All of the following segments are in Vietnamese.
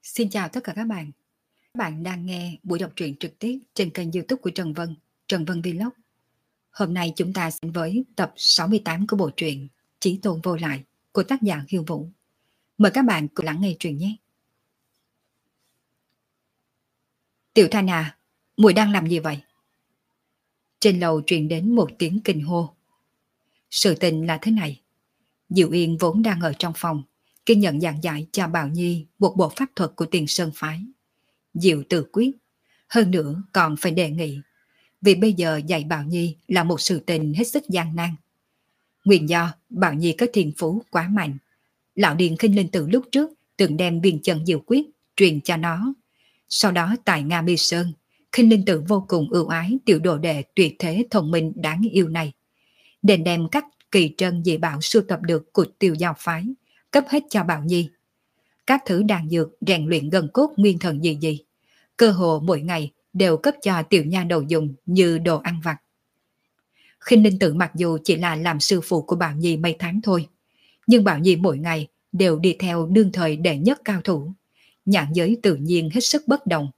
Xin chào tất cả các bạn. Các bạn đang nghe buổi đọc truyện trực tiếp trên kênh YouTube của Trần Vân Vlog. Hôm nay chúng ta sẽ với tập 68 của bộ truyện Chí Tôn Vô Lại của tác giả Hiêu Vũ. Mời các bạn cùng lắng nghe truyện nhé. Tiểu Thanh à, muội đang làm gì vậy? Trên lầu truyền đến một tiếng kinh hô. Sự tình là thế này. Diệu Yên vốn đang ở trong phòng, kiên nhận giảng giải cho Bảo Nhi một bộ pháp thuật của Tiền Sơn Phái. Diệu tự quyết, hơn nữa còn phải đề nghị, vì bây giờ dạy Bảo Nhi là một sự tình hết sức gian nan. Nguyên do Bảo Nhi có thiên phú quá mạnh. Lão Điền Khinh Linh Tử lúc trước từng đem viên chân diệu quyết truyền cho nó. Sau đó tại Nga Mi Sơn, Khinh Linh Tử vô cùng ưu ái tiểu đồ đệ tuyệt thế thông minh đáng yêu này. Đền đem các kỳ trân dị bảo sưu tập được của Tiêu Giao Phái, cấp hết cho Bảo Nhi. Các thứ đan dược rèn luyện gần cốt nguyên thần gì, cơ hồ mỗi ngày đều cấp cho tiểu nha đầu dùng như đồ ăn vặt. Khinh Linh Tử mặc dù chỉ là làm sư phụ của Bảo Nhi mấy tháng thôi, nhưng Bảo Nhi mỗi ngày đều đi theo đương thời đệ nhất cao thủ, nhãn giới tự nhiên hết sức bất đồng.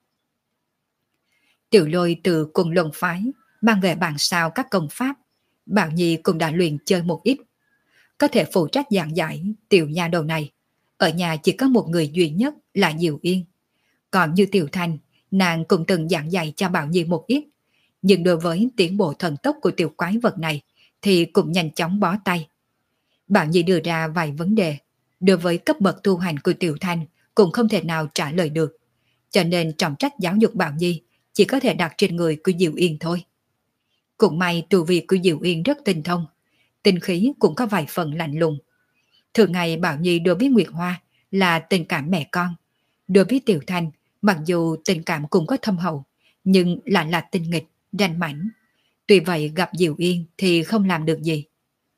Tiểu Lôi từ Cùng Luân Phái mang về bản sao các công pháp, Bảo Nhi cũng đã luyện chơi một ít. Có thể phụ trách giảng giải tiểu nha đầu này, ở nhà chỉ có một người duy nhất là Diệu Yên. Còn như Tiểu Thanh, nàng cũng từng giảng dạy cho Bảo Nhi một ít, nhưng đối với tiến bộ thần tốc của tiểu quái vật này thì cũng nhanh chóng bó tay. Bảo Nhi đưa ra vài vấn đề, đối với cấp bậc tu hành của Tiểu Thanh cũng không thể nào trả lời được, cho nên trọng trách giáo dục Bảo Nhi chỉ có thể đặt trên người của Diệu Yên thôi. Cũng may tu vi của Diệu Yên rất tinh thông, tinh khí cũng có vài phần lạnh lùng. Thường ngày Bảo Nhi đối với Nguyệt Hoa là tình cảm mẹ con, đối với Tiểu Thanh mặc dù tình cảm cũng có thâm hậu, nhưng lại là tinh nghịch, ranh mãnh. Tuy vậy gặp Diệu Yên thì không làm được gì.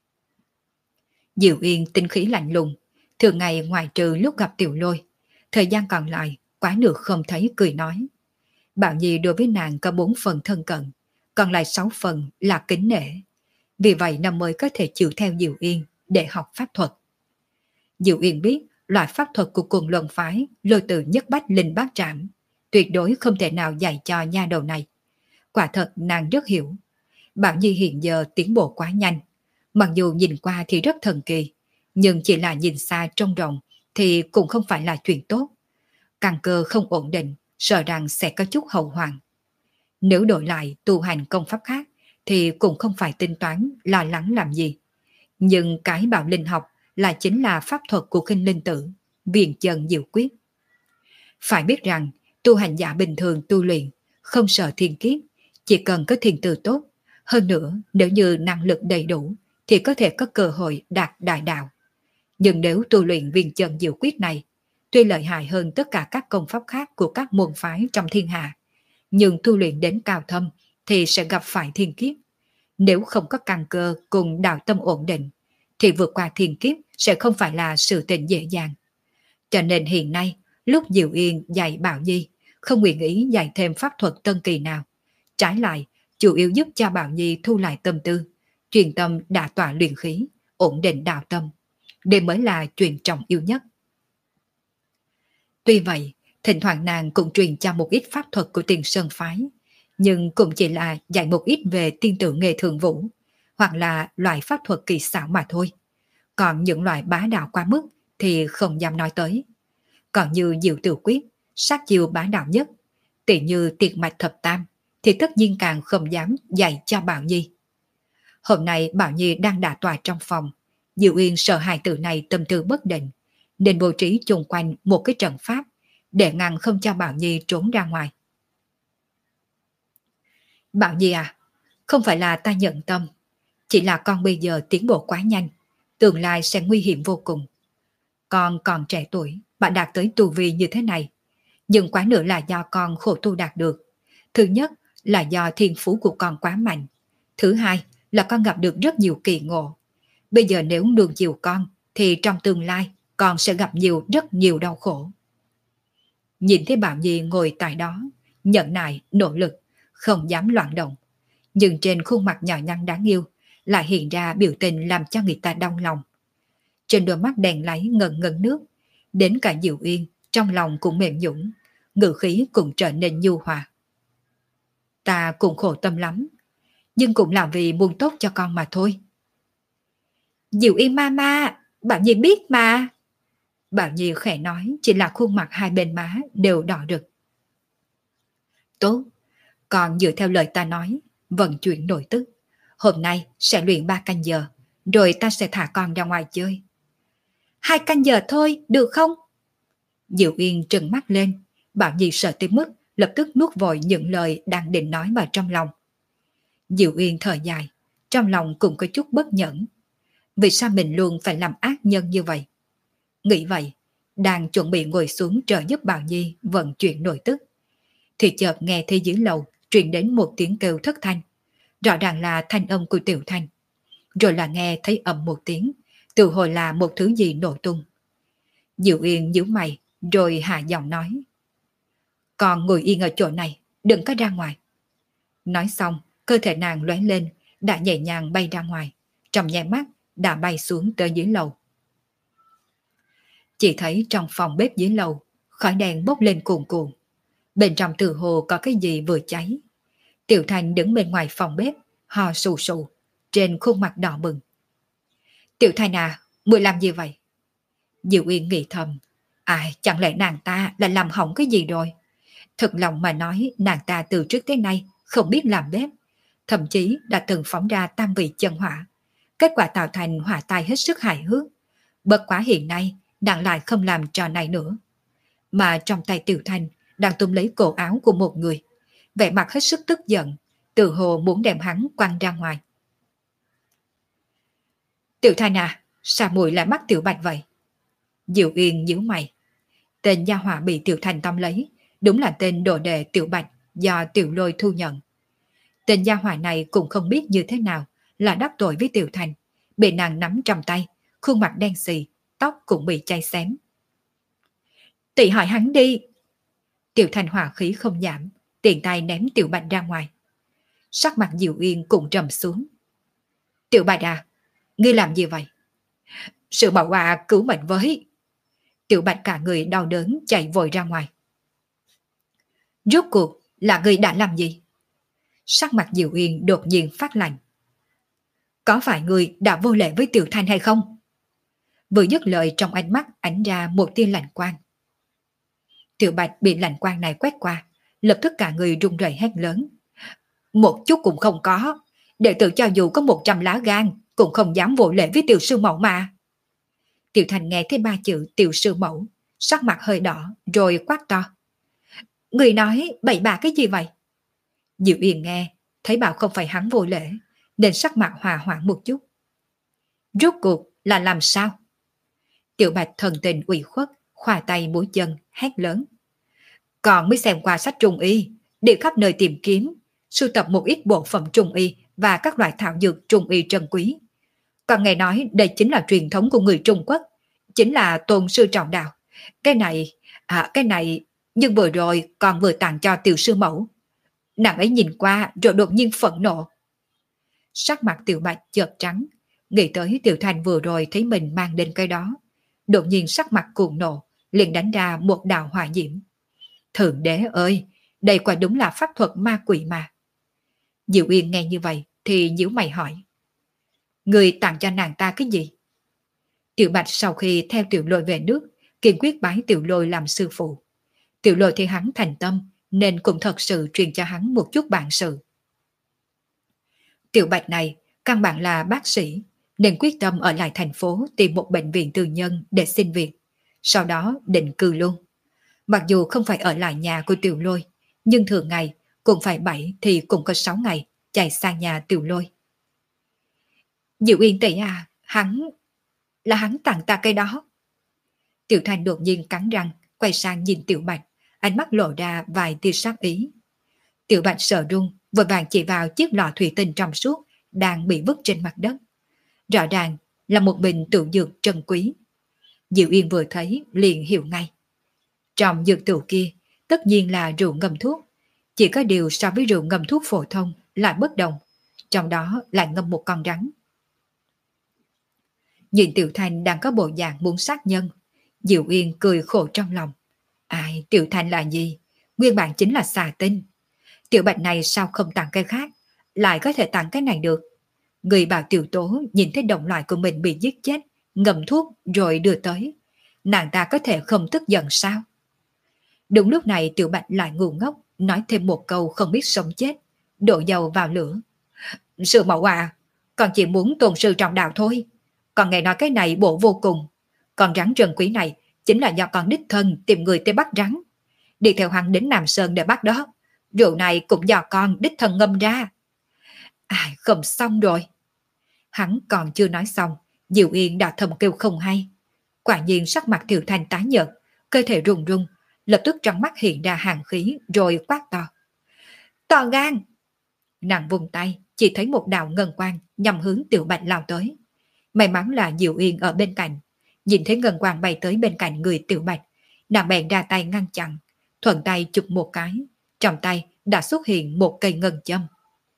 Diệu Yên tinh khí lạnh lùng, thường ngày ngoài trừ lúc gặp Tiểu Lôi, thời gian còn lại quá nửa không thấy cười nói. Bảo Nhi đối với nàng có 4 phần thân cận, còn lại 6 phần là kính nể. Vì vậy năm mới có thể chịu theo Diệu Yên để học pháp thuật. Diệu Yên biết loại pháp thuật của Cùng Luân Phái lôi từ nhất bách linh bát trảm, tuyệt đối không thể nào dạy cho nha đầu này. Quả thật nàng rất hiểu. Bảo Nhi hiện giờ tiến bộ quá nhanh, mặc dù nhìn qua thì rất thần kỳ, nhưng chỉ là nhìn xa trông rộng thì cũng không phải là chuyện tốt. Căn cơ không ổn định, sợ rằng sẽ có chút hậu hoạn. Nếu đổi lại tu hành công pháp khác thì cũng không phải tính toán lo lắng làm gì. Nhưng cái Bảo Linh học là chính là pháp thuật của Khinh Linh Tử, viền chân diệu quyết. Phải biết rằng tu hành giả bình thường tu luyện không sợ thiên kiếp, chỉ cần có thiên tư tốt, hơn nữa nếu như năng lực đầy đủ thì có thể có cơ hội đạt đại đạo. Nhưng nếu tu luyện viền chân diệu quyết này, tuy lợi hại hơn tất cả các công pháp khác của các môn phái trong thiên hạ, nhưng tu luyện đến cao thâm thì sẽ gặp phải thiên kiếp. Nếu không có căn cơ cùng đạo tâm ổn định, thì vượt qua thiên kiếp sẽ không phải là sự tình dễ dàng. Cho nên hiện nay, lúc Diệu Yên dạy Bảo Nhi, không nguyện ý dạy thêm pháp thuật tân kỳ nào. Trái lại, chủ yếu giúp cho Bảo Nhi thu lại tâm tư, truyền tâm đả tọa luyện khí, ổn định đạo tâm. Đây mới là chuyện trọng yếu nhất. Tuy vậy, thỉnh thoảng nàng cũng truyền cho một ít pháp thuật của Tiền Sơn Phái, nhưng cũng chỉ là dạy một ít về tiên tự nghề thường vũ, hoặc là loại pháp thuật kỳ xảo mà thôi. Còn những loại bá đạo quá mức thì không dám nói tới. Còn như diệu tự quyết, sát chiêu bá đạo nhất, tỷ như tiệt mạch thập tam, thì tất nhiên càng không dám dạy cho Bảo Nhi. Hôm nay Bảo Nhi đang đả tọa trong phòng, Diệu Yên sợ hài tử này tâm tư bất định, nên bố trí chung quanh một cái trận pháp để ngăn không cho Bảo Nhi trốn ra ngoài. Bảo Nhi à, không phải là ta nhận tâm, chỉ là con bây giờ tiến bộ quá nhanh, tương lai sẽ nguy hiểm vô cùng. Con còn trẻ tuổi mà đạt tới tu vi như thế này, nhưng quá nữa là do con khổ tu đạt được. Thứ nhất là do thiên phú của con quá mạnh, thứ hai là con gặp được rất nhiều kỳ ngộ. Bây giờ nếu nuông chiều con thì trong tương lai con sẽ gặp rất nhiều đau khổ. Nhìn thấy Bảo Nhi ngồi tại đó, nhẫn nại, nỗ lực, không dám loạn động, nhưng trên khuôn mặt nhỏ nhắn đáng yêu lại hiện ra biểu tình làm cho người ta đau lòng. Trên đôi mắt đèn láy ngần ngần nước, đến cả Diệu Yên Trong lòng cũng mềm nhũn, ngữ khí cũng trở nên nhu hòa. Ta cũng khổ tâm lắm, nhưng cũng là vì muốn tốt cho con mà thôi. Diệu Yên mama, Bảo Nhi biết mà. Bảo Nhi khẽ nói, chỉ là khuôn mặt hai bên má đều đỏ rực. Tốt, còn dựa theo lời ta nói, vận chuyển nội tức. Hôm nay sẽ luyện 3 canh giờ, rồi ta sẽ thả con ra ngoài chơi. 2 canh giờ thôi, được không? Diệu Yên trừng mắt lên, Bảo Nhi sợ tới mức lập tức nuốt vội những lời đang định nói vào trong lòng. Diệu Yên thở dài, trong lòng cũng có chút bất nhẫn. Vì sao mình luôn phải làm ác nhân như vậy? Nghĩ vậy, đang chuẩn bị ngồi xuống trợ giúp Bảo Nhi vận chuyển nội tức, thì chợt nghe thấy dưới lầu truyền đến một tiếng kêu thất thanh, rõ ràng là thanh âm của Tiểu Thanh. Rồi là nghe thấy ầm một tiếng, tự hồi là một thứ gì nổ tung. Diệu Yên nhíu mày, rồi hạ giọng nói: Còn ngồi yên ở chỗ này, đừng có ra ngoài. Nói xong, cơ thể nàng lóe lên, đã nhẹ nhàng bay ra ngoài, trong nháy mắt đã bay xuống tới dưới lầu. Chỉ thấy trong phòng bếp dưới lầu, khói đèn bốc lên cuồn cuộn. Bên trong từ hồ có cái gì vừa cháy. Tiểu Thành đứng bên ngoài phòng bếp, ho sù sù, trên khuôn mặt đỏ bừng. Tiểu Thành à, muội làm gì vậy? Diệu Yên nghĩ thầm, ai, chẳng lẽ nàng ta là làm hỏng cái gì rồi? Thật lòng mà nói, nàng ta từ trước tới nay không biết làm bếp, thậm chí đã từng phóng ra tam vị chân hỏa. Kết quả tạo thành hỏa tai hết sức hài hước. Bất quá hiện nay, nàng lại không làm trò này nữa. Mà trong tay Tiểu Thanh đang túm lấy cổ áo của một người, vẻ mặt hết sức tức giận, tự hồ muốn đem hắn quăng ra ngoài. Tiểu Thanh à, sao muội lại bắt Tiểu Bạch vậy? Diệu Yên nhíu mày. Tên gia hỏa bị Tiểu Thanh tóm lấy, đúng là tên đồ đệ Tiểu Bạch do Tiểu Lôi thu nhận. Tên gia hỏa này cũng không biết như thế nào là đắc tội với Tiểu Thanh, bị nàng nắm trong tay, khuôn mặt đen xì, tóc cũng bị cháy xém. Tỷ hỏi hắn đi. Tiểu Thanh hỏa khí không giảm, tiện tay ném Tiểu Bạch ra ngoài. Sắc mặt Diệu Yên cũng trầm xuống. Tiểu Bạch à, ngươi làm gì vậy? Sự bảo hòa cứu mệnh với. Tiểu Bạch cả người đau đớn chạy vội ra ngoài. Rốt cuộc là ngươi đã làm gì? Sắc mặt Diệu Yên đột nhiên phát lạnh. Có phải ngươi đã vô lễ với Tiểu Thanh hay không? Vừa dứt lời, trong ánh mắt ánh ra một tia lạnh quang. Tiểu Bạch bị lạnh quang này quét qua, lập tức cả người run rẩy hét lớn. Một chút cũng không có, đệ tử cho dù có 100 lá gan cũng không dám vô lễ với Tiểu sư mẫu mà. Tiểu Thanh nghe thấy 3 chữ Tiểu sư mẫu, sắc mặt hơi đỏ rồi quát to. Người nói bậy bạ cái gì vậy? Diệu Yên nghe, thấy bảo không phải hắn vô lễ, nên sắc mặt hòa hoãn một chút. Rốt cuộc là làm sao? Tiểu Bạch thần tình ủy khuất, khoa tay múa chân, hét lớn. Còn mới xem qua sách trung y, đi khắp nơi tìm kiếm, sưu tập một ít bộ phận trung y và các loại thảo dược trung y trân quý. Còn nghe nói đây chính là truyền thống của người Trung Quốc, chính là tôn sư trọng đạo. Cái này, nhưng vừa rồi còn vừa tặng cho Tiểu sư mẫu. Nàng ấy nhìn qua rồi đột nhiên phẫn nộ. Sắc mặt Tiểu Bạch chợt trắng, nghĩ tới Tiểu Thanh vừa rồi thấy mình mang đến cái đó. Đột nhiên sắc mặt cuồng nộ, liền đánh ra một đạo hỏa diễm. Thượng đế ơi, đây quả đúng là pháp thuật ma quỷ mà. Diệu Yên nghe như vậy thì nhíu mày hỏi. Người tặng cho nàng ta cái gì? Tiểu Bạch sau khi theo Tiểu Lôi về nước, kiên quyết bái Tiểu Lôi làm sư phụ. Tiểu Lôi thấy hắn thành tâm, nên cũng thật sự truyền cho hắn một chút bản sự. Tiểu Bạch này căn bản là bác sĩ, nên quyết tâm ở lại thành phố tìm một bệnh viện tư nhân để xin việc, sau đó định cư luôn. Mặc dù không phải ở lại nhà của Tiểu Lôi, nhưng thường ngày cũng phải 7 thì cũng có 6 ngày chạy sang nhà Tiểu Lôi. Diệu Yên tỷ à, hắn tặng ta cái đó. Tiểu Thanh đột nhiên cắn răng, quay sang nhìn Tiểu Bạch, ánh mắt lộ ra vài tia sát ý. Tiểu Bạch sợ run, vội vàng chỉ vào chiếc lọ thủy tinh trong suốt đang bị vứt trên mặt đất. Rõ ràng là một bình tự dược trân quý. Diệu Yên vừa thấy liền hiểu ngay. Trong dược tủ kia tất nhiên là rượu ngâm thuốc, chỉ có điều so với rượu ngâm thuốc phổ thông lại bất đồng, trong đó lại ngâm một con rắn. Nhìn Tiểu Thanh đang có bộ dạng muốn sát nhân, Diệu Yên cười khổ trong lòng, Ai, Tiểu Thanh là gì? Nguyên bản chính là xà tinh. Tiểu Bạch này sao không tặng cái khác, lại có thể tặng cái này được? Người bảo Tiểu Tố nhìn thấy đồng loại của mình bị giết chết, ngậm thuốc rồi đưa tới. Nàng ta có thể không tức giận sao? Đúng lúc này Tiểu Bạch lại ngu ngốc, nói thêm một câu không biết sống chết, đổ dầu vào lửa. Sư mẫu à, con chỉ muốn tôn sư trọng đạo thôi. Còn nghe nói cái này bộ vô cùng. Con rắn rừng quý này chính là do con đích thân tìm người tới bắt rắn. Đi theo hắn đến Nam Sơn để bắt đó. Rượu này cũng do con đích thân ngâm ra. Ai, không xong rồi. Hắn còn chưa nói xong, Diệu Yên đã thầm kêu không hay. Quả nhiên sắc mặt Tiểu Thanh tái nhợt, cơ thể run run, lập tức trong mắt hiện ra hàn khí rồi quát to. To gan! Nàng vùng tay, chỉ thấy một đạo ngân quang nhằm hướng Tiểu Bạch lao tới. May mắn là Diệu Yên ở bên cạnh, nhìn thấy ngân quang bay tới bên cạnh người Tiểu Bạch, nàng bèn ra tay ngăn chặn, thuận tay chụp một cái, trong tay đã xuất hiện một cây ngân châm.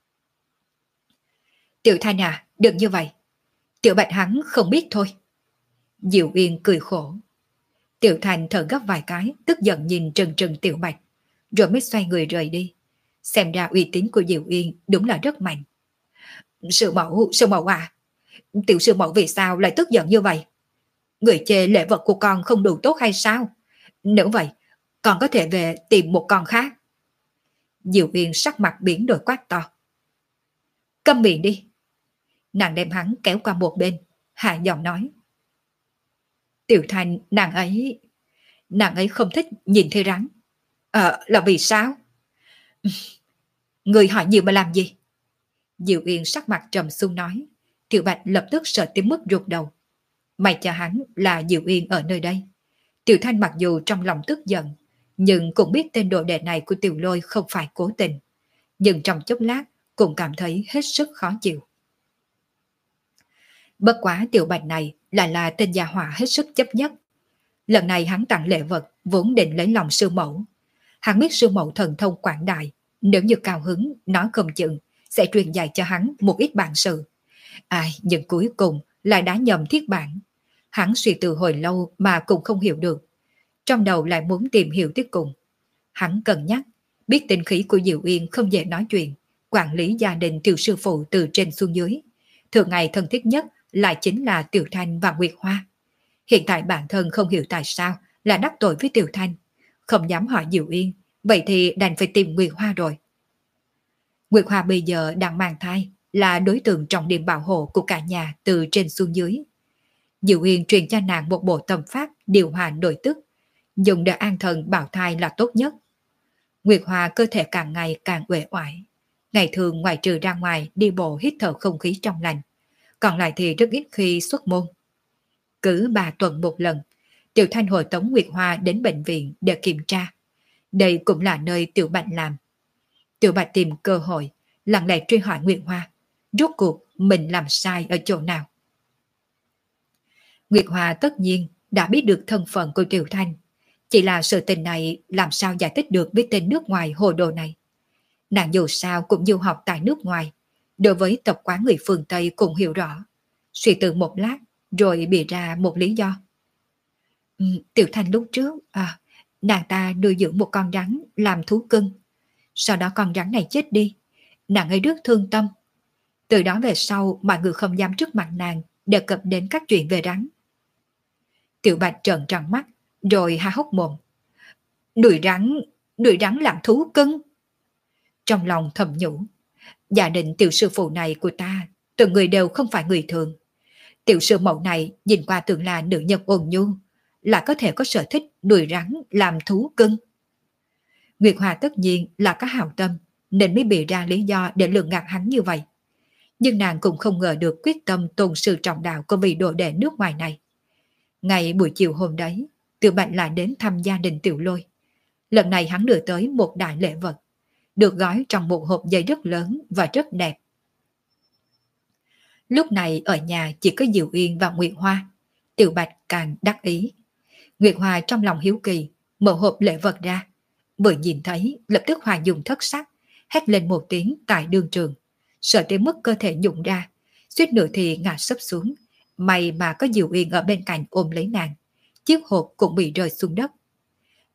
Tiểu Thanh à, đừng như vậy. Tiểu Bạch hắn không biết thôi. Diệu Yên cười khổ. Tiểu Thanh thở gấp vài cái, tức giận nhìn trừng trừng Tiểu Bạch, rồi mới xoay người rời đi. Xem ra uy tín của Diệu Yên đúng là rất mạnh. Sư mẫu à, tiểu sư mẫu vì sao lại tức giận như vậy? Người chê lễ vật của con không đủ tốt hay sao? Nếu vậy, con có thể về tìm một con khác. Diệu Yên sắc mặt biến đổi quát to. Câm miệng đi. Nàng đem hắn kéo qua một bên, hạ giọng nói. Tiểu Thanh, nàng ấy không thích nhìn thấy rắn. Là vì sao? Người hỏi nhiều mà làm gì? Diệu Yên sắc mặt trầm xuống nói. Tiểu Bạch lập tức sợ tới mức rụt đầu. May cho hắn là Diệu Yên ở nơi đây. Tiểu Thanh mặc dù trong lòng tức giận, nhưng cũng biết tên đồ đệ này của Tiểu Lôi không phải cố tình. Nhưng trong chốc lát cũng cảm thấy hết sức khó chịu. Bất quá Tiểu Bạch này lại là tên gia hỏa hết sức chấp nhất. Lần này hắn tặng lễ vật vốn định lấy lòng sư mẫu. Hắn biết sư mẫu thần thông quảng đại, nếu như cao hứng nói không chừng sẽ truyền dạy cho hắn một ít bản sự. Ai, nhưng cuối cùng lại đã nhầm thiết bản. Hắn suy tư hồi lâu mà cũng không hiểu được. Trong đầu lại muốn tìm hiểu tiếp cùng. Hắn cân nhắc, biết tinh khí của Diệu Yên không dễ nói chuyện, quản lý gia đình Tiểu sư phụ từ trên xuống dưới. Thường ngày thân thiết nhất lại chính là Tiểu Thanh và Nguyệt Hoa. Hiện tại bản thân không hiểu tại sao là đắc tội với Tiểu Thanh, không dám hỏi Diệu Yên, vậy thì đành phải tìm Nguyệt Hoa rồi. Nguyệt Hoa bây giờ đang mang thai, là đối tượng trọng điểm bảo hộ của cả nhà từ trên xuống dưới. Diệu Yên truyền cho nàng một bộ tâm pháp điều hòa nội tức, dùng để an thần bảo thai là tốt nhất. Nguyệt Hoa cơ thể càng ngày càng uể oải, ngày thường ngoài trừ ra ngoài đi bộ hít thở không khí trong lành, còn lại thì rất ít khi xuất môn. Cứ 3 tuần một lần, Tiểu Thanh hội tống Nguyệt Hoa đến bệnh viện để kiểm tra. Đây cũng là nơi Tiểu Bạch làm. Tiểu Bạch tìm cơ hội, lặng lẽ truy hỏi Nguyệt Hoa, rốt cuộc mình làm sai ở chỗ nào. Nguyệt Hoa tất nhiên đã biết được thân phận của Tiểu Thanh, chỉ là sự tình này làm sao giải thích được với tên nước ngoài hồ đồ này. Nàng dù sao cũng du học tại nước ngoài, đối với tập quán người phương Tây cũng hiểu rõ. Suy tư một lát, rồi bịa ra một lý do. Tiểu Thanh lúc trước, nàng ta nuôi dưỡng một con rắn làm thú cưng. Sau đó con rắn này chết đi, nàng ấy rất thương tâm. Từ đó về sau mọi người không dám trước mặt nàng đề cập đến các chuyện về rắn. Tiểu Bạch trợn tròn mắt, rồi há hốc mồm. Nuôi rắn làm thú cưng. Trong lòng thầm nhủ, gia đình tiểu sư phụ này của ta, từng người đều không phải người thường. Tiểu sư mẫu này nhìn qua tưởng là nữ nhân ôn nhu, là có thể có sở thích nuôi rắn làm thú cưng. Nguyệt Hoa tất nhiên là có hảo tâm, nên mới bịa ra lý do để lường gạt hắn như vậy. Nhưng nàng cũng không ngờ được quyết tâm tôn sư trọng đạo của vị đồ đệ nước ngoài này. Ngày buổi chiều hôm đấy, Tiểu Bạch lại đến thăm gia đình Tiểu Lôi. Lần này hắn đưa tới một đại lễ vật, được gói trong một hộp giấy rất lớn và rất đẹp. Lúc này ở nhà chỉ có Diệu Yên và Nguyệt Hoa. Tiểu Bạch càng đắc ý. Nguyệt Hoa trong lòng hiếu kỳ, mở hộp lễ vật ra. Vừa nhìn thấy, lập tức hòa dùng thất sắc, hét lên một tiếng tại đương trường. Sợ tới mức cơ thể nhũng ra, suýt nữa thì ngã sấp xuống. May mà có Diệu Yên ở bên cạnh ôm lấy nàng. Chiếc hộp cũng bị rơi xuống đất.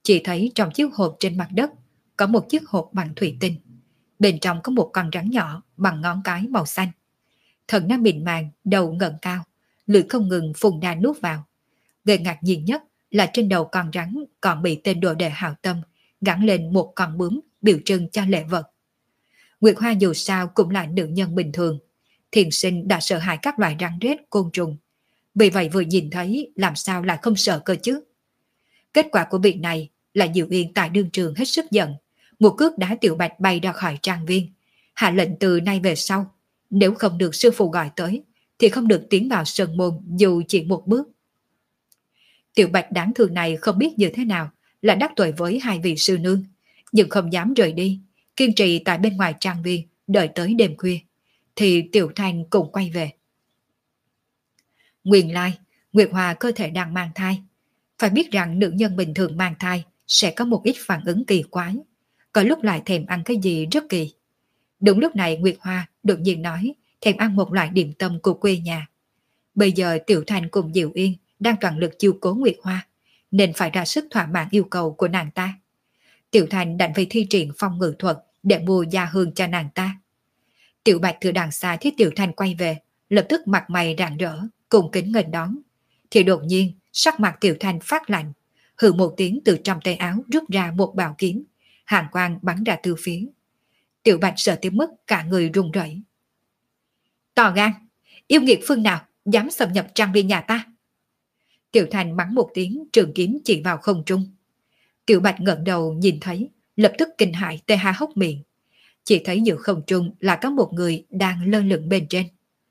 Chỉ thấy trong chiếc hộp trên mặt đất có một chiếc hộp bằng thủy tinh. Bên trong có một con rắn nhỏ bằng ngón cái màu xanh. Thân nó mịn màng, đầu ngẩng cao, lưỡi không ngừng phun ra nuốt vào. Gây ngạc nhiên nhất là trên đầu con rắn còn bị tên đồ đệ hảo tâm gắn lên một con bướm biểu trưng cho lễ vật. Nguyệt Hoa dù sao cũng là nữ nhân bình thường, thiền sinh đã sợ hãi các loài rắn rết côn trùng. Vì vậy vừa nhìn thấy làm sao lại không sợ cơ chứ. Kết quả của việc này là Diệu Yên tại đương trường hết sức giận, một cước đá Tiểu Bạch bay ra khỏi trang viên, hạ lệnh từ nay về sau, nếu không được sư phụ gọi tới thì không được tiến vào sơn môn dù chỉ một bước. Tiểu Bạch đáng thương này không biết như thế nào là đắc tội với hai vị sư nương, nhưng không dám rời đi, kiên trì tại bên ngoài trang viên đợi tới đêm khuya, thì Tiểu Thanh cùng quay về. Nguyên lai, Nguyệt Hoa cơ thể đang mang thai. Phải biết rằng nữ nhân bình thường mang thai sẽ có một ít phản ứng kỳ quái, có lúc lại thèm ăn cái gì rất kỳ. Đúng lúc này Nguyệt Hoa đột nhiên nói thèm ăn một loại điểm tâm của quê nhà. Bây giờ Tiểu Thanh cùng Diệu Yên đang toàn lực chiêu cố Nguyệt Hoa, nên phải ra sức thỏa mãn yêu cầu của nàng ta. Tiểu Thanh đành phải thi triển phong ngự thuật để mua gia hương cho nàng ta. Tiểu Bạch từ đằng xa thấy Tiểu Thanh quay về, lập tức mặt mày rạng rỡ, cùng kính nghênh đón. Thì đột nhiên sắc mặt Tiểu Thanh phát lạnh, hừ một tiếng từ trong tay áo rút ra một bảo kiếm, hàn quang bắn ra từ phía. Tiểu Bạch sợ tới mức cả người run rẩy. To gan, yêu nghiệt phương nào dám xâm nhập trang viên nhà ta? Tiểu Thanh bắn một tiếng, trường kiếm chỉ vào không trung. Tiểu Bạch ngẩng đầu nhìn thấy, lập tức kinh hãi tê há hốc miệng. Chỉ thấy giữa không trung là có một người đang lơ lửng bên trên.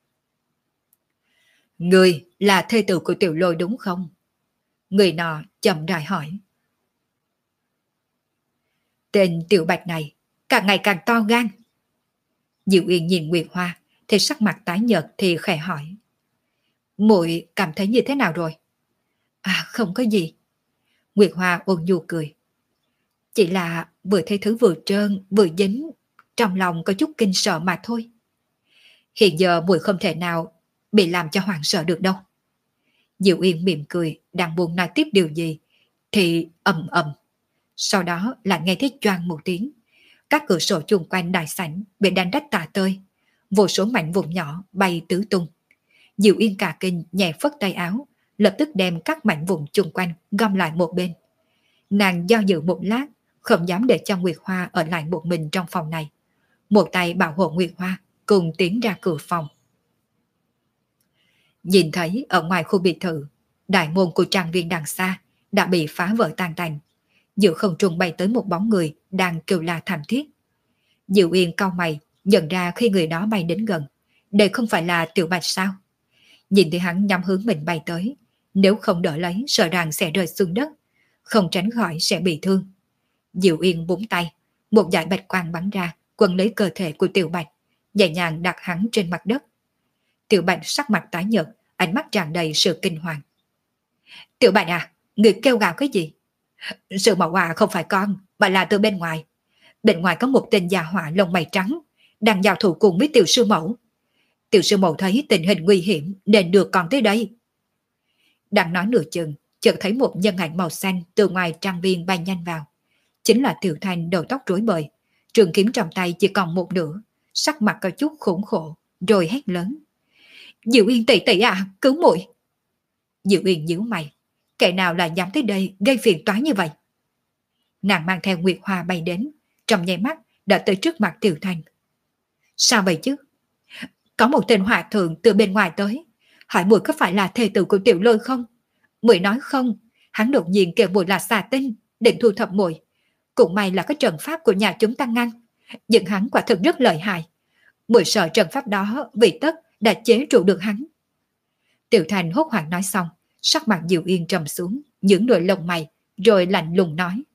Người là thê tử của Tiểu Lôi đúng không? Người nọ chậm rãi hỏi. Tên Tiểu Bạch này càng ngày càng to gan. Diệu Yên nhìn Nguyệt Hoa, thì sắc mặt tái nhợt thì khẽ hỏi. Muội cảm thấy như thế nào rồi? À không có gì. Nguyệt Hoa ôn nhu cười. Chỉ là vừa thấy thứ vừa trơn vừa dính, trong lòng có chút kinh sợ mà thôi. Hiện giờ muội không thể nào bị làm cho hoảng sợ được đâu. Diệu Yên mỉm cười, đang buồn nói tiếp điều gì thì ầm ầm. Sau đó là nghe thấy choang một tiếng, các cửa sổ chung quanh đại sảnh bị đánh rách tả tơi, vô số mảnh vụn nhỏ bay tứ tung. Diệu Yên cả kinh nhẹ phất tay áo, lập tức đem các mảnh vụn chung quanh gom lại một bên. Nàng do dự một lát, không dám để cho Nguyệt Hoa ở lại một mình trong phòng này. Một tay bảo hộ Nguyệt Hoa, cùng tiến ra cửa phòng. Nhìn thấy ở ngoài khu biệt thự, đại môn của trang viên đằng xa đã bị phá vỡ tan tành. Giữa không trung bay tới một bóng người đang kêu la thảm thiết. Diệu Yên cau mày, nhận ra khi người đó bay đến gần, đây không phải là Tiểu Bạch sao? Nhìn thấy hắn nhắm hướng mình bay tới, nếu không đỡ lấy sợ rằng sẽ rơi xuống đất, không tránh khỏi sẽ bị thương. Diệu Yên búng tay, một dải bạch quang bắn ra, quấn lấy cơ thể của Tiểu Bạch, nhẹ nhàng đặt hắn trên mặt đất. Tiểu Bạch sắc mặt tái nhợt, ánh mắt tràn đầy sự kinh hoàng. Tiểu Bạch à, người kêu gào cái gì? Sự mẫu à không phải con, mà là từ bên ngoài. Bên ngoài có một tên già họa lông mày trắng, đang giao thủ cùng với tiểu sư mẫu. Tiểu sư mẫu thấy tình hình nguy hiểm nên đưa con tới đây. Đang nói nửa chừng, chợt thấy một nhân ảnh màu xanh từ ngoài trang viên bay nhanh vào. Chính là Tiểu Thanh đầu tóc rối bời, trường kiếm trong tay chỉ còn một nửa, sắc mặt có chút khốn khổ, rồi hét lớn. Diệu Yên tỷ tỷ à, cứu muội. Diệu Yên nhíu mày, kẻ nào là dám tới đây gây phiền toái như vậy? Nàng mang theo Nguyệt Hoa bay đến, trong nháy mắt đã tới trước mặt Tiểu Thanh. Sao vậy chứ? Có một tên hòa thượng từ bên ngoài tới, hỏi muội có phải là thê tử của Tiểu Lôi không? Muội nói không, hắn đột nhiên kêu muội là xà tinh, định thu thập muội. Cũng may là cái trận pháp của nhà chúng ta ngăn, nhưng hắn quả thực rất lợi hại. Muội sợ trận pháp đó vì tất đã chế trụ được hắn. Tiểu Thanh hốt hoảng nói xong, sắc mặt Diệu Yên trầm xuống, những đôi lông mày, rồi lạnh lùng nói.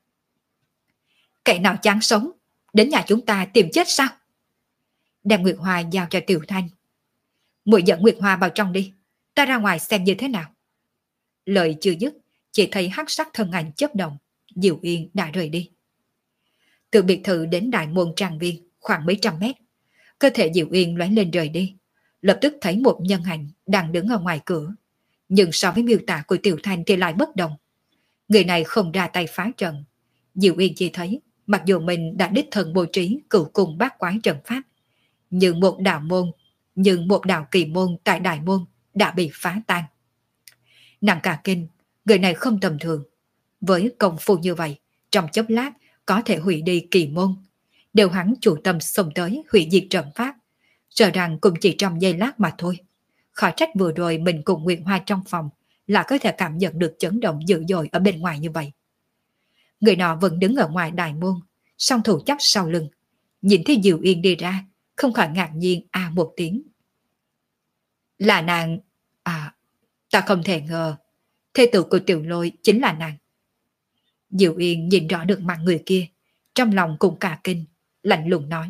Kẻ nào chán sống, đến nhà chúng ta tìm chết sao? Đem Nguyệt Hoa giao cho Tiểu Thanh. Muội dẫn Nguyệt Hoa vào trong đi, ta ra ngoài xem như thế nào. Lời chưa dứt, chỉ thấy hắc sắc thân ảnh chớp động, Diệu Yên đã rời đi. Từ biệt thự đến đại môn trang viên khoảng mấy trăm mét, cơ thể Diệu Yên lóe lên rời đi, lập tức thấy một nhân ảnh đang đứng ở ngoài cửa, nhưng so với miêu tả của Tiểu Thanh thì lại bất đồng. Người này không ra tay phá trận. Diệu Yên chỉ thấy, mặc dù mình đã đích thân bố trí cửu cung bát quái trận pháp, nhưng một đạo kỳ môn tại đại môn đã bị phá tan. Nàng cả kinh, người này không tầm thường. Với công phu như vậy, trong chốc lát có thể hủy đi kỳ môn. Đều hắn chủ tâm xông tới hủy diệt trận pháp, sợ rằng cũng chỉ trong giây lát mà thôi. Khỏi trách vừa rồi mình cùng Nguyệt Hoa trong phòng là có thể cảm nhận được chấn động dữ dội ở bên ngoài như vậy. Người nọ vẫn đứng ở ngoài đại môn, song thủ chắp sau lưng. Nhìn thấy Diệu Yên đi ra, không khỏi ngạc nhiên một tiếng. Là nàng... ta không thể ngờ, thê tử của Tiểu Lôi chính là nàng. Diệu Yên nhìn rõ được mặt người kia, trong lòng cũng cả kinh, lạnh lùng nói.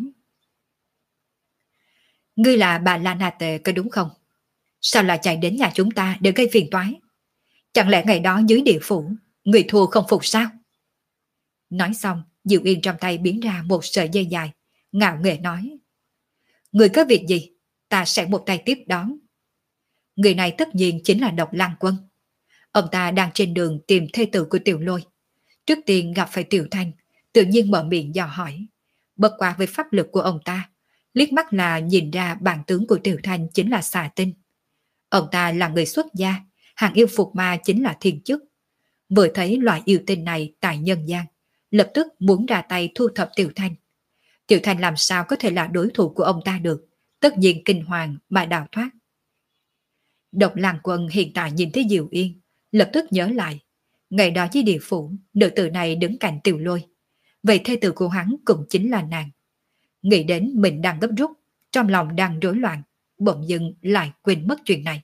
Ngươi là bà Lana Tề có đúng không? Sao lại chạy đến nhà chúng ta để gây phiền toái? Chẳng lẽ ngày đó dưới địa phủ, người thua không phục sao? Nói xong, Diệu Yên trong tay biến ra một sợi dây dài, ngạo nghễ nói. Người có việc gì, ta sẽ một tay tiếp đón. Người này tất nhiên chính là Độc Lang Quân. Ông ta đang trên đường tìm thê tử của Tiểu Lôi. Trước tiên gặp phải Tiểu Thanh, tự nhiên mở miệng dò hỏi. Bất quá với pháp lực của ông ta, liếc mắt là nhìn ra bản tướng của Tiểu Thanh chính là xà tinh. Ông ta là người xuất gia, hàng yêu phục ma chính là thiên chức. Vừa thấy loại yêu tinh này tại nhân gian, lập tức muốn ra tay thu thập Tiểu Thanh. Tiểu Thanh làm sao có thể là đối thủ của ông ta được, tất nhiên kinh hoàng mà đào thoát. Độc Lang Quân hiện tại nhìn thấy Diệu Yên, lập tức nhớ lại. Ngày đó dưới địa phủ, nữ tử này đứng cạnh Tiểu Lôi. Vậy thê tử của hắn cũng chính là nàng. Nghĩ đến mình đang gấp rút, trong lòng đang rối loạn, bỗng dưng lại quên mất chuyện này.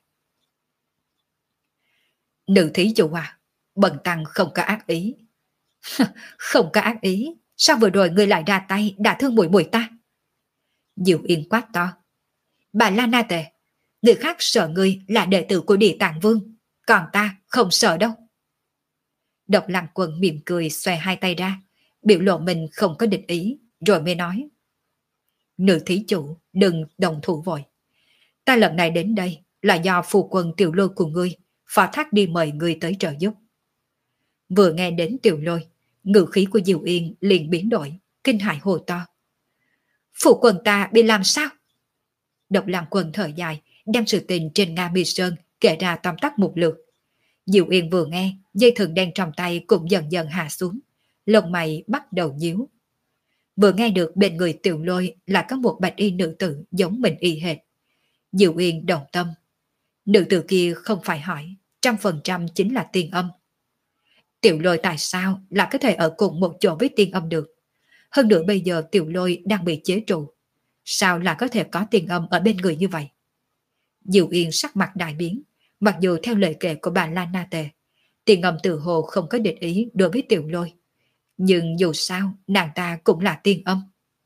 Nữ thí chủ bần tăng không có ác ý. Không có ác ý, sao vừa rồi ngươi lại ra tay đả thương muội muội ta? Diệu Yên quát to. Bà Lana Tề, người khác sợ ngươi là đệ tử của Địa Tạng Vương, còn ta không sợ đâu. Độc Lang Quân mỉm cười xòe hai tay ra, biểu lộ mình không có định ý, rồi mới nói. Nữ thí chủ, đừng đồng thủ vội. Ta lần này đến đây là do phu quân Tiểu Lôi của ngươi phó thác đi mời ngươi tới trợ giúp. Vừa nghe đến Tiểu Lôi, ngữ khí của Diệu Yên liền biến đổi, kinh hãi hồ to. Phu quân ta bị làm sao? Độc Lang Quân thở dài, đem sự tình trên Nga Mi Sơn kể ra tóm tắt một lượt. Diệu Yên vừa nghe, dây thừng đen trong tay cũng dần dần hạ xuống, lông mày bắt đầu nhíu. Vừa nghe được bên người Tiểu Lôi là có một bạch y nữ tử giống mình y hệt. Diệu Yên đồng tâm. Nữ tử kia không phải hỏi, 100% chính là Tiên Âm. Tiểu Lôi tại sao là có thể ở cùng một chỗ với Tiên Âm được? Hơn nữa bây giờ Tiểu Lôi đang bị chế trụ. Sao là có thể có Tiên Âm ở bên người như vậy? Diệu Yên sắc mặt đại biến, mặc dù theo lời kể của bà Lana Tề, Tiên Âm tự hồ không có định ý đối với Tiểu Lôi. Nhưng dù sao, nàng ta cũng là Tiên Âm.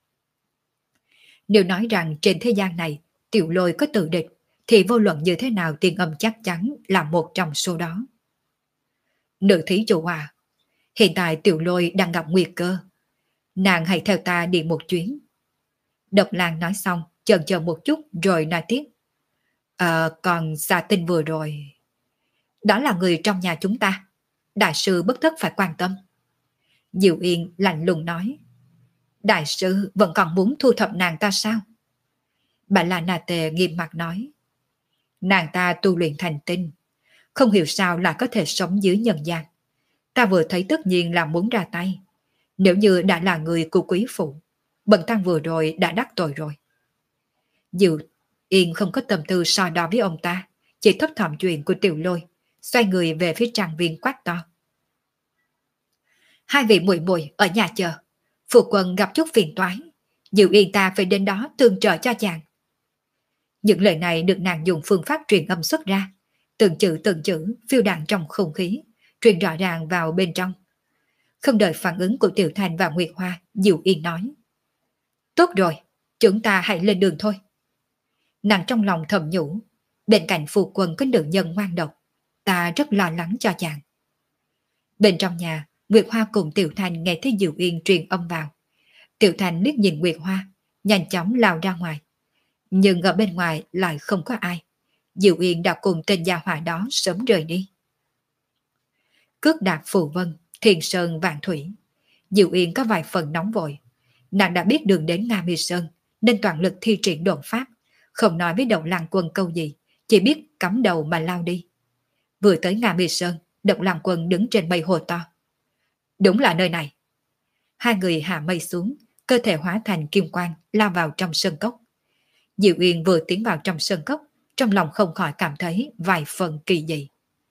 Nếu nói rằng trên thế gian này, Tiểu Lôi có tự địch, thì vô luận như thế nào Tiên Âm chắc chắn là một trong số đó. Nữ thí chủ hiện tại Tiểu Lôi đang gặp nguy cơ. Nàng hãy theo ta đi một chuyến. Độc Lang nói xong, chần chờ một chút rồi nói tiếp. Còn Xà Tinh vừa rồi... Đó là người trong nhà chúng ta. Đại sư bất tất phải quan tâm. Diệu Yên lạnh lùng nói. Đại sư vẫn còn muốn thu thập nàng ta sao? Bà Lana Tề nghiêm mặt nói. Nàng ta tu luyện thành tinh, không hiểu sao là có thể sống dưới nhân gian. Ta vừa thấy tất nhiên là muốn ra tay. Nếu như đã là người của quý phụ, bần tăng vừa rồi đã đắc tội rồi. Diệu Yên không có tâm tư so đo với ông ta, chỉ thấp thỏm chuyện của Tiểu Lôi, xoay người về phía trang viên quát to. Hai vị muội muội ở nhà chờ, phụ quân gặp chút phiền toái, Diệu Yên ta phải đến đó tương trợ cho chàng. Những lời này được nàng dùng phương pháp truyền âm xuất ra, từng chữ phiêu đạn trong không khí, truyền rõ ràng vào bên trong. Không đợi phản ứng của Tiểu Thanh và Nguyệt Hoa, Diệu Yên nói. Tốt rồi, chúng ta hãy lên đường thôi. Nàng trong lòng thầm nhủ, bên cạnh phu quân có nữ nhân ngoan độc, ta rất lo lắng cho chàng. Bên trong nhà, Nguyệt Hoa cùng Tiểu Thanh nghe thấy Diệu Yên truyền âm vào. Tiểu Thanh liếc nhìn Nguyệt Hoa, nhanh chóng lao ra ngoài. Nhưng ở bên ngoài lại không có ai. Diệu Yên đã cùng tên gia hỏa đó sớm rời đi. cước đạp phù vân, thiên sơn vạn thủy. Diệu Yên có vài phần nóng vội. Nàng đã biết đường đến Nga Mi Sơn, nên toàn lực thi triển độn pháp, không nói với Độc Lăng Quân câu gì, chỉ biết cắm đầu mà lao đi. Vừa tới Nga Mi Sơn, Độc Lăng Quân đứng trên mây hồ to. Đúng là nơi này. Hai người hạ mây xuống, cơ thể hóa thành kim quang lao vào trong sơn cốc. Diệu Yên vừa tiến vào trong sơn cốc, trong lòng không khỏi cảm thấy vài phần kỳ dị.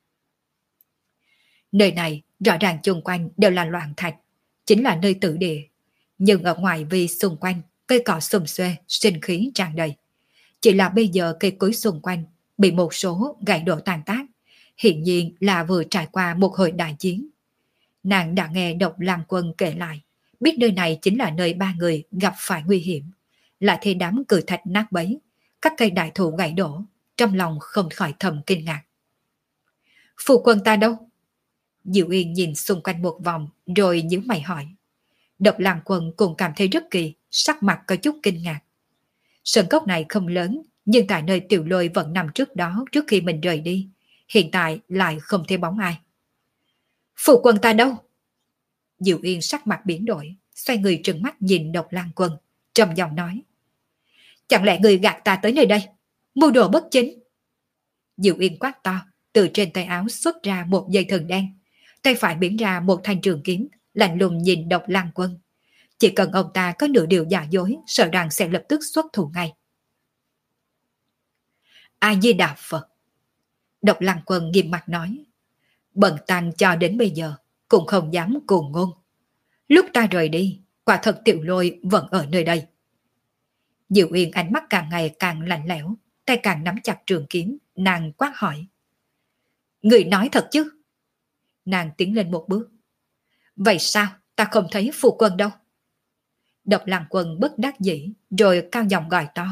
Nơi này rõ ràng chung quanh đều là loạn thạch, chính là nơi tử địa. Nhưng ở ngoài vì xung quanh, cây cỏ xum xuê, sinh khí tràn đầy. Chỉ là bây giờ cây cối xung quanh bị một số gãy đổ tàn tác, hiện nhiên là vừa trải qua một hồi đại chiến. Nàng đã nghe Độc Lăng Quân kể lại, biết nơi này chính là nơi ba người gặp phải nguy hiểm, lại thấy đám cử thạch nát bấy, các cây đại thụ gãy đổ, trong lòng không khỏi thầm kinh ngạc. Phu quân ta đâu? Diệu Yên nhìn xung quanh một vòng rồi nhíu mày hỏi. Độc Lăng Quân cũng cảm thấy rất kỳ, sắc mặt có chút kinh ngạc. Sơn cốc này không lớn, nhưng tại nơi Tiểu Lôi vẫn nằm trước đó trước khi mình rời đi, hiện tại lại không thấy bóng ai. Phụ quân ta đâu? Diệu Yên sắc mặt biến đổi, xoay người trừng mắt nhìn Độc Lăng Quân, trầm giọng nói. Chẳng lẽ người gạt ta tới nơi đây, mưu đồ bất chính? Diệu Yên quát to, từ trên tay áo xuất ra một dây thừng đen, tay phải biến ra một thanh trường kiếm, lạnh lùng nhìn Độc Lăng Quân. Chỉ cần ông ta có nửa điều giả dối, sợ rằng sẽ lập tức xuất thủ ngay. A Di Đà Phật. Độc Lăng Quân nghiêm mặt nói. Bần tăng cho đến bây giờ cũng không dám cùng ngôn. Lúc ta rời đi, quả thật Tiểu Lôi vẫn ở nơi đây. Diệu Yên ánh mắt càng ngày càng lạnh lẽo, tay càng nắm chặt trường kiếm, nàng quát hỏi. Người nói thật chứ? Nàng tiến lên một bước. Vậy sao ta không thấy phụ quân đâu? Độc Lăng Quân bất đắc dĩ, rồi cao giọng gọi to.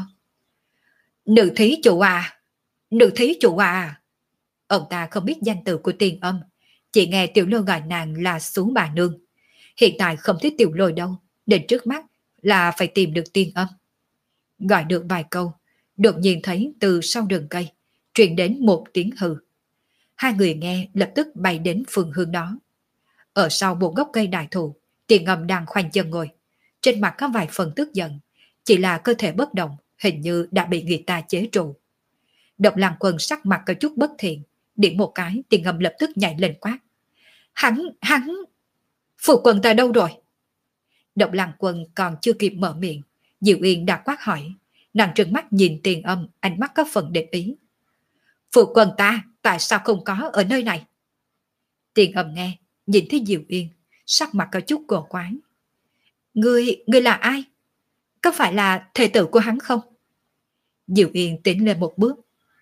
Nữ thí chủ à! Nữ thí chủ à! Ông ta không biết danh từ của Tiền Âm, chỉ nghe Tiểu Lôi gọi nàng là Sú bà nương. Hiện tại không thấy Tiểu Lôi đâu, đến trước mắt là phải tìm được Tiên Âm. Gọi được vài câu, đột nhiên thấy từ sau rừng cây truyền đến một tiếng hừ. Hai người nghe lập tức bay đến phương hướng đó. Ở sau một gốc cây đại thụ, Tiền Âm đang khoanh chân ngồi, trên mặt có vài phần tức giận, chỉ là cơ thể bất động, hình như đã bị người ta chế trụ. Độc Lăng Quân sắc mặt có chút bất thiện, điểm một cái, Tiền Âm lập tức nhảy lên quát. Hắn! Phụ quân ta đâu rồi? Độc Lăng Quân còn chưa kịp mở miệng, Diệu Yên đã quát hỏi. Nàng trừng mắt nhìn Tiền Âm, ánh mắt có phần địch ý. Phụ quân ta, tại sao không có ở nơi này? Tiền Âm nghe, nhìn thấy Diệu Yên, sắc mặt có chút cổ quái. Ngươi là ai? Có phải là thê tử của hắn không? Diệu Yên tiến lên một bước.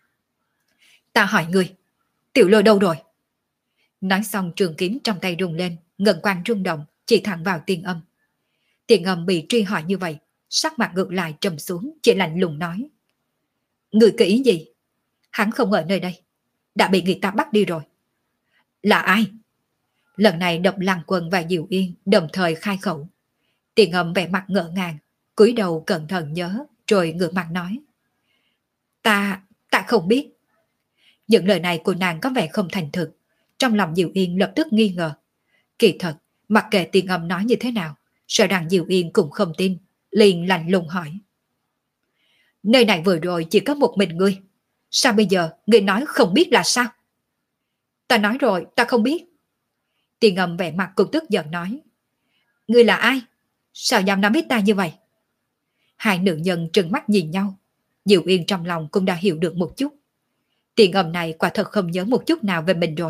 Ta hỏi ngươi, Tiểu Lôi đâu rồi? Nói xong trường kiếm trong tay rung lên, ngân quang rung động, chỉ thẳng vào Tiền Âm. Tiền Âm bị truy hỏi như vậy, sắc mặt ngược lại trầm xuống, chỉ lạnh lùng nói. Ngươi có ý gì? Hắn không ở nơi đây, đã bị người ta bắt đi rồi. Là ai? Lần này Độc Lăng Quân và Diệu Yên đồng thời khai khẩu. Tiền Âm vẻ mặt ngỡ ngàng, cúi đầu cẩn thận nhớ, rồi ngửa mặt nói. Ta không biết. Những lời này của nàng có vẻ không thành thực, trong lòng Diệu Yên lập tức nghi ngờ. Kỳ thật, mặc kệ Tiền Âm nói như thế nào, sợ rằng Diệu Yên cũng không tin, liền lạnh lùng hỏi. Nơi này vừa rồi chỉ có một mình ngươi, sao bây giờ ngươi nói không biết là sao? Ta nói rồi, ta không biết. Tiền Âm vẻ mặt cũng tức giận nói. Ngươi là ai? Sao dám nói biết ta như vậy? Hai nữ nhân trừng mắt nhìn nhau, Diệu Yên trong lòng cũng đã hiểu được một chút. Tiền Âm này quả thật không nhớ một chút nào về mình rồi.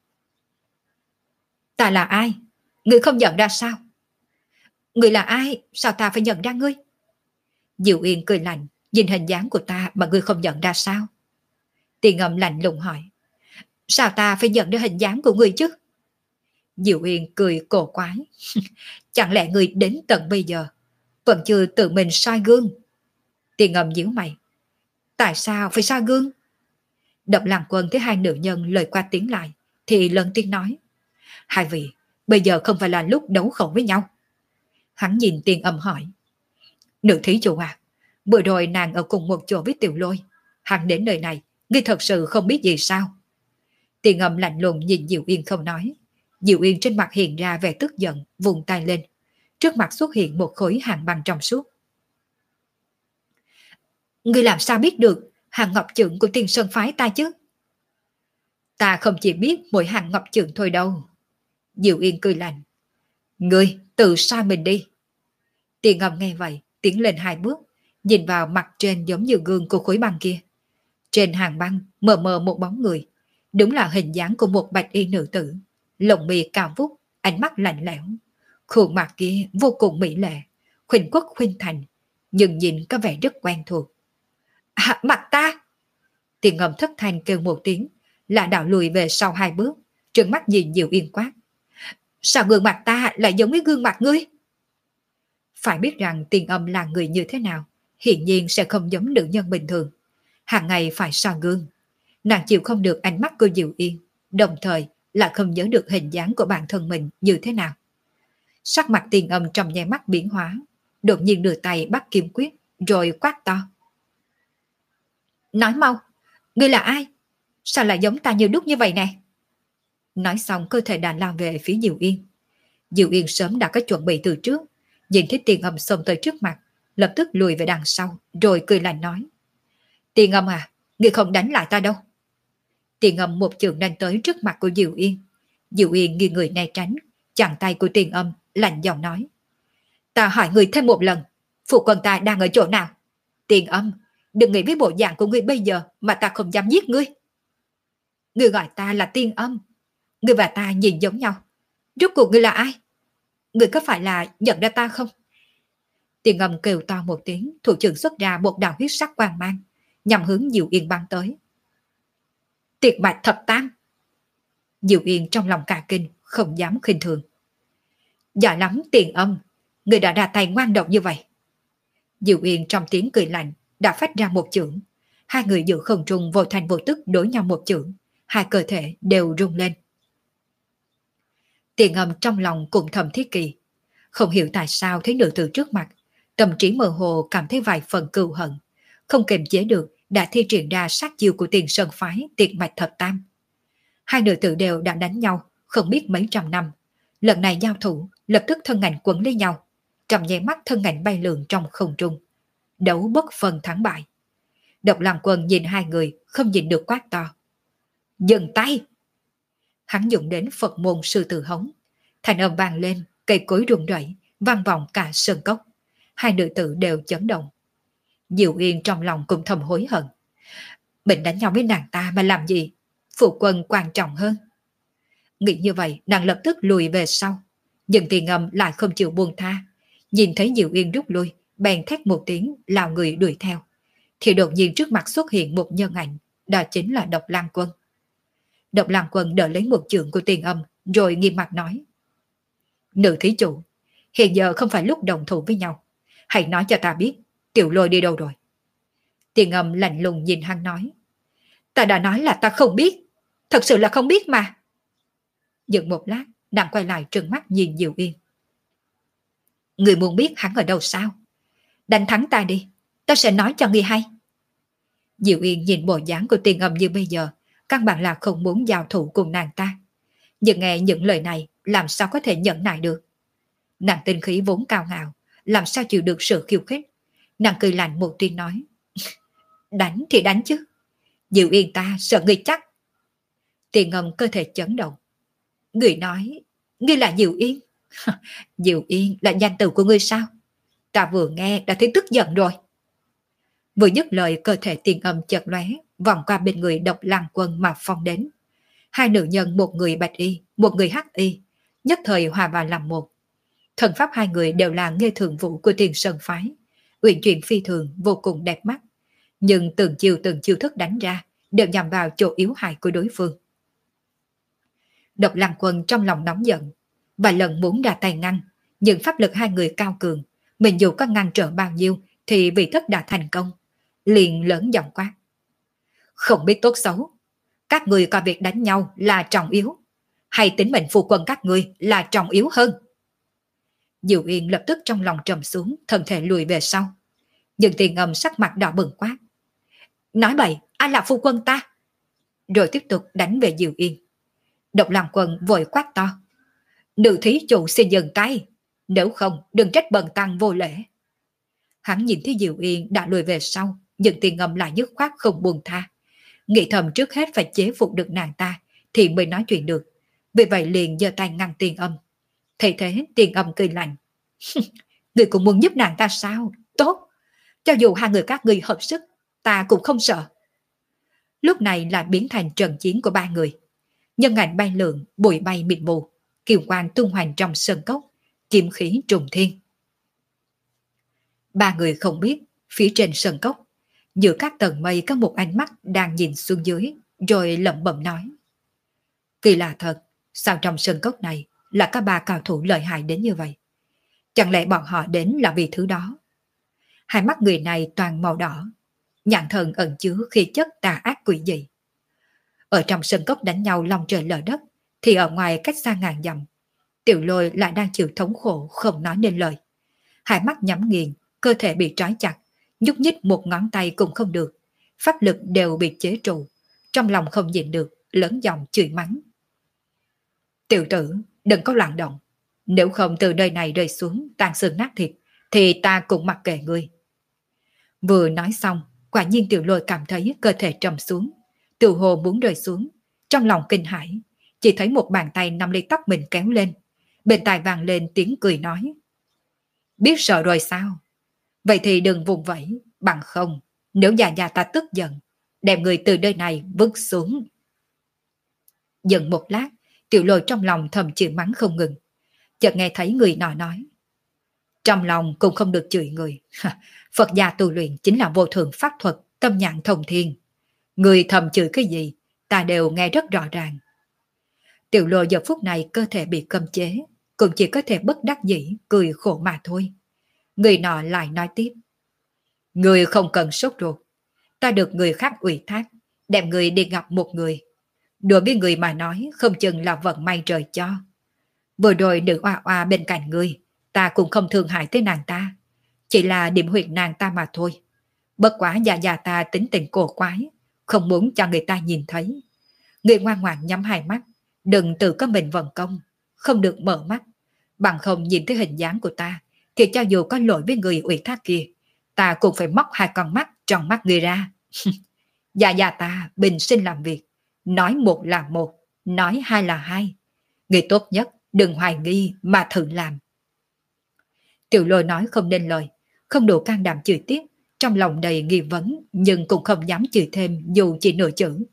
Ta là ai? Ngươi không nhận ra sao? Ngươi là ai? Sao ta phải nhận ra ngươi? Diệu Yên cười lạnh, nhìn hình dáng của ta mà ngươi không nhận ra sao? Tiền Âm lạnh lùng hỏi. Sao ta phải nhận ra hình dáng của ngươi chứ? Diệu Yên cười cổ quái. Chẳng lẽ ngươi đến tận bây giờ vẫn chưa tự mình soi gương? Tiền Âm nhíu mày. Tại sao phải soi gương? Độc Lăng Quân thấy hai nữ nhân lời qua tiếng lại thì lần tiếng nói. Hai vị, bây giờ không phải là lúc đấu khẩu với nhau. Hắn nhìn Tiền Âm hỏi. Nữ thí chủ à, bữa rồi nàng ở cùng một chỗ với Tiểu Lôi, hắn đến nơi này, ngươi thật sự không biết gì sao? Tiền Âm lạnh lùng nhìn Diệu Yên không nói, Diệu Yên trên mặt hiện ra vẻ tức giận, vùng tay lên. Trước mặt xuất hiện một khối hàng băng trong suốt. Ngươi làm sao biết được hàng ngọc trượng của Tiên Sơn phái ta chứ? Ta không chỉ biết mỗi hàng ngọc trượng thôi đâu. Diệu Yên cười lạnh. Ngươi tự soi mình đi. Tiền Ngầm nghe vậy, tiến lên 2 bước, nhìn vào mặt trên giống như gương của khối băng kia. Trên hàng băng mờ mờ một bóng người, đúng là hình dáng của một bạch y nữ tử, lông mi cao vút, ánh mắt lạnh lẽo. Khuôn mặt kia vô cùng mỹ lệ, khuynh quốc khuynh thành, nhưng nhìn có vẻ rất quen thuộc. À, mặt ta! Tiền Ngầm thất thanh kêu một tiếng, lạ đạo lùi về sau 2 bước, trừng mắt nhìn Diệu Yên quát. Sao gương mặt ta lại giống với gương mặt ngươi? Phải biết rằng Tiền Âm là người như thế nào, hiển nhiên sẽ không giống nữ nhân bình thường. Hàng ngày phải soi gương. Nàng chịu không được ánh mắt của Diệu Yên, đồng thời lại không nhớ được hình dáng của bản thân mình như thế nào. Sắc mặt Tiền Âm trong nháy mắt biến hóa, đột nhiên đưa tay bắt kiếm quyết, rồi quát to. Nói mau, ngươi là ai? Sao lại giống ta như đúc như vậy nè? Nói xong cơ thể đàn lao về phía Diệu Yên. Diệu Yên sớm đã có chuẩn bị từ trước, nhìn thấy Tiền Âm xông tới trước mặt, lập tức lùi về đằng sau, rồi cười lạnh nói. Tiền Âm à, ngươi không đánh lại ta đâu. Tiền Âm một chưởng đánh tới trước mặt của Diệu Yên. Diệu Yên nghiêng người né tránh, chặn tay của Tiền Âm, lạnh giọng nói. Ta hỏi người thêm một lần, phụ quân ta đang ở chỗ nào? Tiền Âm, đừng nghĩ với bộ dạng của ngươi bây giờ mà ta không dám giết ngươi. Ngươi gọi ta là Tiên Âm, ngươi và ta nhìn giống nhau. Rốt cuộc ngươi là ai? Ngươi có phải là nhận ra ta không? Tiền Âm kêu to một tiếng, thủ trưởng xuất ra một đạo huyết sắc quang mang, nhằm hướng Diệu Yên bắn tới. Tiệt mạch thập tam! Diệu Yên trong lòng cả kinh, không dám khinh thường. Dạ lắm Tiền Âm, ngươi đã ra tay ngoan độc như vậy. Diệu Yên trong tiếng cười lạnh đã phát ra một chưởng. Hai người giữ không trung vô thành vô tức đối nhau một chưởng, hai cơ thể đều rung lên. Tiền Âm trong lòng cũng thầm thiết kỳ, không hiểu tại sao thấy nữ tử trước mặt, tâm trí mơ hồ cảm thấy vài phần cừu hận, không kiềm chế được đã thi triển ra sát chiêu của Tiền Sơn phái Tiệt mạch thập tam. Hai nữ tử đều đã đánh nhau không biết mấy trăm năm, lần này giao thủ lập tức thân ảnh quấn lấy nhau, trong nháy mắt thân ảnh bay lượn trong không trung, đấu bất phân thắng bại. Độc Lăng Quân nhìn hai người không nhìn được quát to. Dừng tay! Hắn dùng đến Phật môn sư tử hống. Thành âm vang lên, cây cối rung rẩy, vang vọng cả sơn cốc. Hai nữ tử đều chấn động. Diệu Yên trong lòng cũng thầm hối hận. Mình đánh nhau với nàng ta mà làm gì? Phụ quân quan trọng hơn. Nghĩ như vậy, nàng lập tức lùi về sau. Nhưng Tiền Âm lại không chịu buông tha. Nhìn thấy Diệu Yên rút lui, bèn thét một tiếng, lao người đuổi theo. Thì đột nhiên trước mặt xuất hiện một nhân ảnh, đó chính là Độc Lăng Quân. Độc Lăng Quân đỡ lấy một chưởng của Tiền Âm, rồi nghiêm mặt nói. Nữ thí chủ, hiện giờ không phải lúc đồng thủ với nhau. Hãy nói cho ta biết, Tiểu Lôi đi đâu rồi? Tiền Âm lạnh lùng nhìn hắn nói. Ta đã nói là ta không biết, thật sự là không biết mà. Dừng một lát, nàng quay lại trừng mắt nhìn Diệu Yên. Người muốn biết hắn ở đâu sao? Đánh thắng ta đi, ta sẽ nói cho người hay. Diệu Yên nhìn bộ dáng của Tiền Âm như bây giờ, căn bản là không muốn giao thủ cùng nàng ta. Nhưng nghe những lời này, làm sao có thể nhẫn nại được? Nàng tinh khí vốn cao ngạo, làm sao chịu được sự khiêu khích? Nàng cười lạnh một tiếng nói. Đánh thì đánh chứ. Diệu Yên ta sợ ngươi chắc. Tiền Âm cơ thể chấn động. Người nói, ngươi là Diệu Yên. Diệu Yên là danh từ của ngươi sao? Ta vừa nghe đã thấy tức giận rồi. Vừa dứt lời cơ thể Tiền Âm chợt lóe, vòng qua bên người Độc Lăng Quân mà phong đến. Hai nữ nhân, một người bạch y, một người hắc y, nhất thời hòa vào làm một. Thần pháp hai người đều là nghề thường vụ của Tiền Sơn phái, uyển chuyển phi thường, vô cùng đẹp mắt. Nhưng từng chiêu thức đánh ra đều nhằm vào chỗ yếu hại của đối phương. Độc Lăng Quân trong lòng nóng giận, vài lần muốn ra tay ngăn, nhưng pháp lực hai người cao cường, mình dù có ngăn trở bao nhiêu thì vị thất đã thành công. Liền lớn giọng quát. Không biết tốt xấu, các người coi việc đánh nhau là trọng yếu, hay tính mệnh phu quân các người là trọng yếu hơn? Diệu Yên lập tức trong lòng trầm xuống, thân thể lùi về sau. Nhưng Tiền Âm sắc mặt đỏ bừng quát. Nói bậy, ai là phu quân ta? Rồi tiếp tục đánh về Diệu Yên. Độc Lăng Quân vội quát to. Nữ thí chủ xin dừng tay, nếu không đừng trách bần tăng vô lễ. Hắn nhìn thấy Diệu Yên đã lùi về sau, nhưng Tiền Âm lại dứt khoát không buông tha. Nghĩ thầm trước hết phải chế phục được nàng ta thì mới nói chuyện được. Vì vậy liền giơ tay ngăn Tiền Âm. Thấy thế Tiền Âm cười lạnh. Người cũng muốn giúp nàng ta sao? Tốt, cho dù hai người các ngươi hợp sức, ta cũng không sợ. Lúc này lại biến thành trận chiến của ba người. Nhân ảnh bay lượn, bụi bay mịt mù, kiều quang tung hoành trong sân cốc, kiếm khí trùng thiên. Ba người không biết, phía trên sân cốc, giữa các tầng mây có một ánh mắt đang nhìn xuống dưới, rồi lẩm bẩm nói. Kỳ lạ thật, sao trong sân cốc này là các ba cao thủ lợi hại đến như vậy? Chẳng lẽ bọn họ đến là vì thứ đó? Hai mắt người này toàn màu đỏ, nhãn thần ẩn chứa khí chất tà ác quỷ dị. Ở trong sân cốc đánh nhau long trời lở đất, thì ở ngoài cách xa ngàn dặm, Tiểu Lôi lại đang chịu thống khổ không nói nên lời. Hai mắt nhắm nghiền, cơ thể bị trói chặt, nhúc nhích một ngón tay cũng không được, pháp lực đều bị chế trụ, trong lòng không nhịn được, lớn giọng chửi mắng. Tiểu tử, đừng có loạn động, nếu không từ nơi này rơi xuống tan xương nát thịt, thì ta cũng mặc kệ ngươi. Vừa nói xong, quả nhiên Tiểu Lôi cảm thấy cơ thể trầm xuống, tự hồ muốn rơi xuống, trong lòng kinh hãi, chỉ thấy một bàn tay nắm lấy tóc mình kéo lên, bên tai vang lên tiếng cười nói. Biết sợ rồi sao? Vậy thì đừng vùng vẫy, bằng không, nếu già ta tức giận, đem người từ nơi này vứt xuống. Dừng một lát, Tiểu Lôi trong lòng thầm chửi mắng không ngừng, chợt nghe thấy người nọ nói. Trong lòng cũng không được chửi người, Phật gia tu luyện chính là vô thượng pháp thuật, tâm nhãn thông thiên. Người thầm chửi cái gì, ta đều nghe rất rõ ràng. Tiểu Lôi giờ phút này cơ thể bị cấm chế, cũng chỉ có thể bất đắc dĩ, cười khổ mà thôi. Người nọ lại nói tiếp. Người không cần sốt ruột, ta được người khác ủy thác, đem người đi gặp một người. Đối với người mà nói không chừng là vận may trời cho. Vừa rồi nữ oa oa bên cạnh người, ta cũng không thương hại tới nàng ta, chỉ là điểm huyệt nàng ta mà thôi. Bất quá già ta tính tình cổ quái, không muốn cho người ta nhìn thấy. Người ngoan ngoãn nhắm hai mắt, đừng tự có mình vận công, không được mở mắt. Bằng không nhìn thấy hình dáng của ta, thì cho dù có lỗi với người ủy thác kia, ta cũng phải móc hai con mắt trong mắt người ra. Già ta bình sinh làm việc, nói một là một, nói hai là hai. Người tốt nhất đừng hoài nghi mà thử làm. Tiểu Lôi nói không nên lời, không đủ can đảm chửi tiếp, trong lòng đầy nghi vấn nhưng cũng không dám chửi thêm dù chỉ nửa chữ.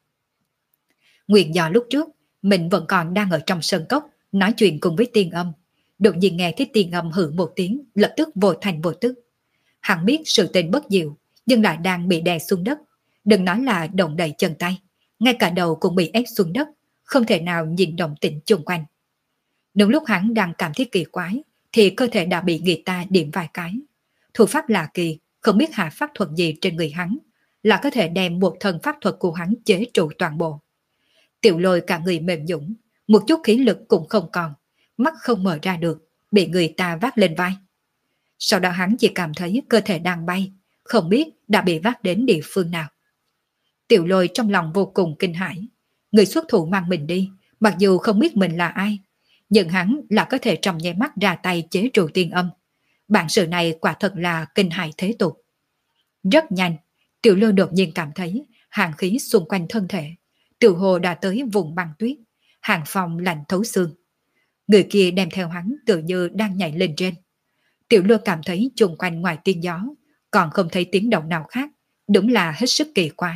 Nguyện do lúc trước mình vẫn còn đang ở trong sân cốc nói chuyện cùng với Tiên Âm, đột nhiên nghe thấy Tiên Âm hử một tiếng, lập tức vô thành vô tức. Hắn biết sự tình bất diệu, nhưng lại đang bị đè xuống đất, đừng nói là động đậy chân tay, ngay cả đầu cũng bị ép xuống đất, không thể nào nhìn động tĩnh chung quanh. Đúng lúc hắn đang cảm thấy kỳ quái, thì cơ thể đã bị người ta điểm vài cái. Thủ pháp lạ kỳ, không biết hạ pháp thuật gì trên người hắn, là có thể đem một thần pháp thuật của hắn chế trụ toàn bộ. Tiểu Lôi cả người mềm nhũn, một chút khí lực cũng không còn, mắt không mở ra được, bị người ta vác lên vai. Sau đó hắn chỉ cảm thấy cơ thể đang bay, không biết đã bị vác đến địa phương nào. Tiểu Lôi trong lòng vô cùng kinh hãi, người xuất thủ mang mình đi, mặc dù không biết mình là ai, nhưng hắn là có thể trong nháy mắt ra tay chế trụ Tiên Âm. Bản sự này quả thật là kinh hãi thế tục. Rất nhanh, Tiểu Lôi đột nhiên cảm thấy hàn khí xung quanh thân thể, tựa hồ đã tới vùng băng tuyết, hàng phòng lạnh thấu xương. Người kia đem theo hắn tự như đang nhảy lên trên. Tiểu Lôi cảm thấy chung quanh ngoài tiếng gió, còn không thấy tiếng động nào khác, đúng là hết sức kỳ quái.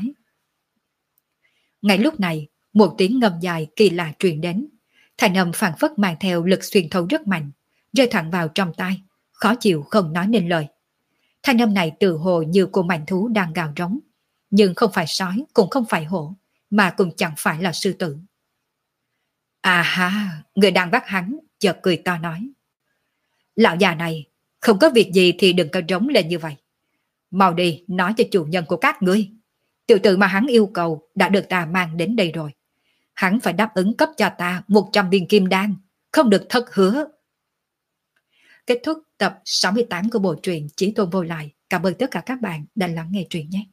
Ngay lúc này, một tiếng ngâm dài kỳ lạ truyền đến, thanh âm phảng phất mang theo lực xuyên thấu rất mạnh, rơi thẳng vào trong tai, khó chịu không nói nên lời. Thanh âm này tự hồ như của mảnh thú đang gào rống, nhưng không phải sói cũng không phải hổ, mà cũng chẳng phải là sư tử. À ha, người đang bắt hắn, chợt cười to nói. Lão già này, không có việc gì thì đừng có rống lên như vậy. Mau đi nói cho chủ nhân của các ngươi. Tiểu tử mà hắn yêu cầu đã được ta mang đến đây rồi. Hắn phải đáp ứng cấp cho ta 100 viên kim đan, không được thất hứa. Kết thúc tập 68 của bộ truyện Chí Tôn Vô Lại. Cảm ơn tất cả các bạn đã lắng nghe truyện nhé.